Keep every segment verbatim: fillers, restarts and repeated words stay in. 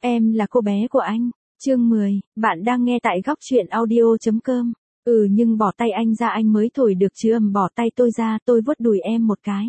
Em là cô bé của anh. Chương mười, bạn đang nghe tại góc truyện audio chấm com. Ừ nhưng bỏ tay anh ra anh mới thổi được chứ ầm bỏ tay tôi ra tôi vuốt đùi em một cái.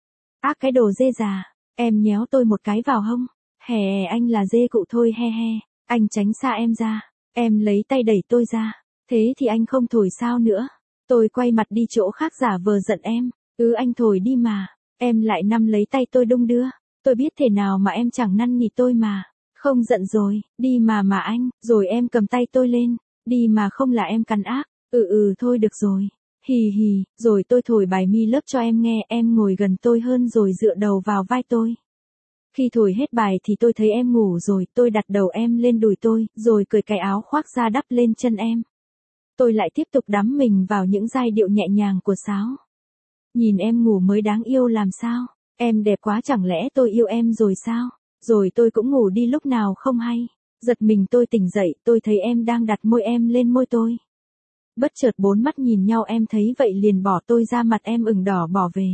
Ác cái đồ dê già, em nhéo tôi một cái vào hông. Hè anh là dê cụ thôi he he, anh tránh xa em ra, em lấy tay đẩy tôi ra. Thế thì anh không thổi sao nữa. Tôi quay mặt đi chỗ khác giả vờ giận em. Ừ anh thổi đi mà. Em lại nắm lấy tay tôi đung đưa. Tôi biết thế nào mà em chẳng năn nỉ tôi mà. Không giận rồi, đi mà mà anh, rồi em cầm tay tôi lên. Đi mà không là em cắn ác. Ừ ừ thôi được rồi. Hì hì, rồi tôi thổi bài mi lớp cho em nghe, em ngồi gần tôi hơn rồi dựa đầu vào vai tôi. Khi thổi hết bài thì tôi thấy em ngủ rồi, tôi đặt đầu em lên đùi tôi, rồi cởi cái áo khoác ra đắp lên chân em. Tôi lại tiếp tục đắm mình vào những giai điệu nhẹ nhàng của sáo. Nhìn em ngủ mới đáng yêu làm sao, em đẹp quá chẳng lẽ tôi yêu em rồi sao, rồi tôi cũng ngủ đi lúc nào không hay. Giật mình tôi tỉnh dậy, tôi thấy em đang đặt môi em lên môi tôi. Bất chợt bốn mắt nhìn nhau em thấy vậy liền bỏ tôi ra mặt em ửng đỏ bỏ về.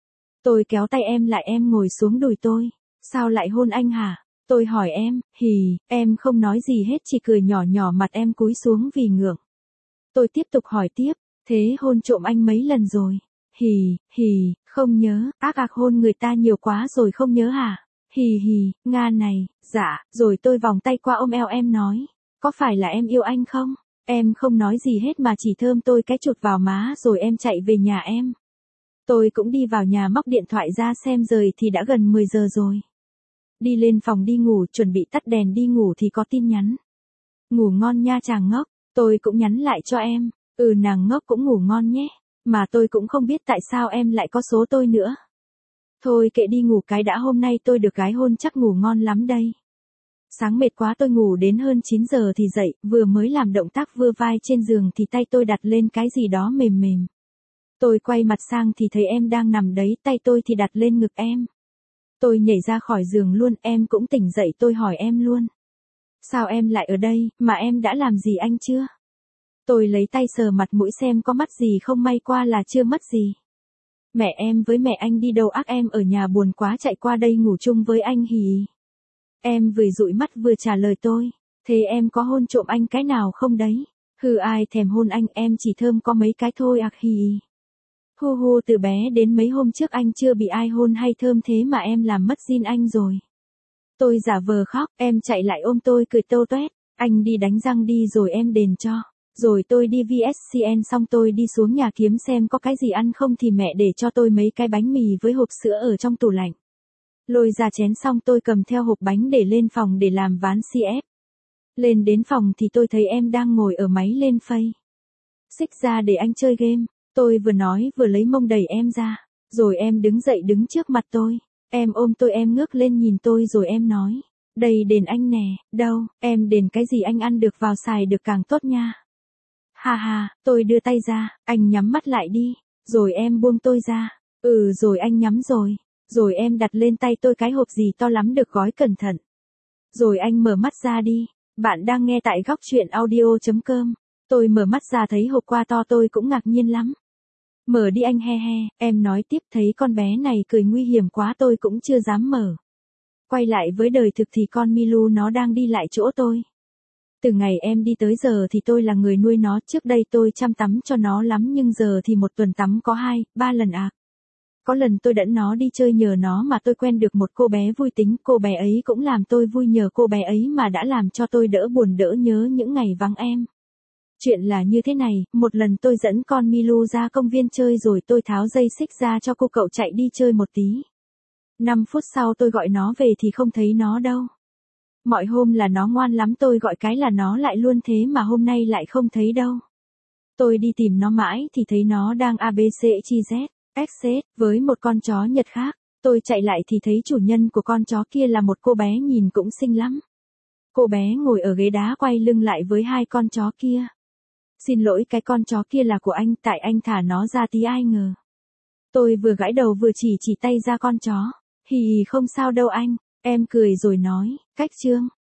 Tôi kéo tay em lại em ngồi xuống đùi tôi. Sao lại hôn anh hả? Tôi hỏi em, hì, em không nói gì hết chỉ cười nhỏ nhỏ mặt em cúi xuống vì ngượng. Tôi tiếp tục hỏi tiếp, thế hôn trộm anh mấy lần rồi? Hì, hì, không nhớ, ác ác hôn người ta nhiều quá rồi không nhớ hả? Hì hì, Nga này, dạ, rồi tôi vòng tay qua ôm eo em nói, có phải là em yêu anh không? Em không nói gì hết mà chỉ thơm tôi cái chụt vào má rồi em chạy về nhà em. Tôi cũng đi vào nhà móc điện thoại ra xem rồi thì đã gần mười giờ rồi. Đi lên phòng đi ngủ chuẩn bị tắt đèn đi ngủ thì có tin nhắn. Ngủ ngon nha chàng ngốc, tôi cũng nhắn lại cho em, ừ nàng ngốc cũng ngủ ngon nhé, mà tôi cũng không biết tại sao em lại có số tôi nữa. Thôi kệ đi ngủ cái đã hôm nay tôi được gái hôn chắc ngủ ngon lắm đây. Sáng mệt quá tôi ngủ đến hơn chín giờ thì dậy, vừa mới làm động tác vưa vai trên giường thì tay tôi đặt lên cái gì đó mềm mềm. Tôi quay mặt sang thì thấy em đang nằm đấy, tay tôi thì đặt lên ngực em. Tôi nhảy ra khỏi giường luôn, em cũng tỉnh dậy tôi hỏi em luôn. Sao em lại ở đây, mà em đã làm gì anh chưa? Tôi lấy tay sờ mặt mũi xem có mất gì không may qua là chưa mất gì. Mẹ em với mẹ anh đi đâu ác em ở nhà buồn quá chạy qua đây ngủ chung với anh hì. Em vừa dụi mắt vừa trả lời tôi, thế em có hôn trộm anh cái nào không đấy? Hừ ai thèm hôn anh em chỉ thơm có mấy cái thôi ạc hì. Hu hu từ bé đến mấy hôm trước anh chưa bị ai hôn hay thơm thế mà em làm mất zin anh rồi. Tôi giả vờ khóc, em chạy lại ôm tôi cười tâu toét, anh đi đánh răng đi rồi em đền cho. Rồi tôi đi vê ét xê en xong tôi đi xuống nhà kiếm xem có cái gì ăn không thì mẹ để cho tôi mấy cái bánh mì với hộp sữa ở trong tủ lạnh. Lôi ra chén xong tôi cầm theo hộp bánh để lên phòng để làm ván xê ép. Lên đến phòng thì tôi thấy em đang ngồi ở máy lên Face. Xích ra để anh chơi game. Tôi vừa nói vừa lấy mông đẩy em ra. Rồi em đứng dậy đứng trước mặt tôi. Em ôm tôi em ngước lên nhìn tôi rồi em nói. Đây đền anh nè, đâu, em đền cái gì anh ăn được vào xài được càng tốt nha. Ha ha, tôi đưa tay ra, anh nhắm mắt lại đi. Rồi em buông tôi ra. Ừ rồi anh nhắm rồi. Rồi em đặt lên tay tôi cái hộp gì to lắm được gói cẩn thận. Rồi anh mở mắt ra đi. Bạn đang nghe tại góc truyện audio chấm com. Tôi mở mắt ra thấy hộp quà to tôi cũng ngạc nhiên lắm. Mở đi anh he he, em nói tiếp thấy con bé này cười nguy hiểm quá tôi cũng chưa dám mở. Quay lại với đời thực thì con Milu nó đang đi lại chỗ tôi. Từ ngày em đi tới giờ thì tôi là người nuôi nó, trước đây tôi chăm tắm cho nó lắm nhưng giờ thì một tuần tắm có hai, ba lần à. Có lần tôi dẫn nó đi chơi nhờ nó mà tôi quen được một cô bé vui tính, cô bé ấy cũng làm tôi vui nhờ cô bé ấy mà đã làm cho tôi đỡ buồn đỡ nhớ những ngày vắng em. Chuyện là như thế này, một lần tôi dẫn con Milu ra công viên chơi rồi tôi tháo dây xích ra cho cô cậu chạy đi chơi một tí. năm phút sau tôi gọi nó về thì không thấy nó đâu. Mọi hôm là nó ngoan lắm tôi gọi cái là nó lại luôn thế mà hôm nay lại không thấy đâu. Tôi đi tìm nó mãi thì thấy nó đang a bê xê chi dét, ích xét với một con chó Nhật khác. Tôi chạy lại thì thấy chủ nhân của con chó kia là một cô bé nhìn cũng xinh lắm. Cô bé ngồi ở ghế đá quay lưng lại với hai con chó kia. Xin lỗi cái con chó kia là của anh tại anh thả nó ra tí ai ngờ. Tôi vừa gãi đầu vừa chỉ chỉ tay ra con chó. Hì không sao đâu anh, em cười rồi nói, cách trương,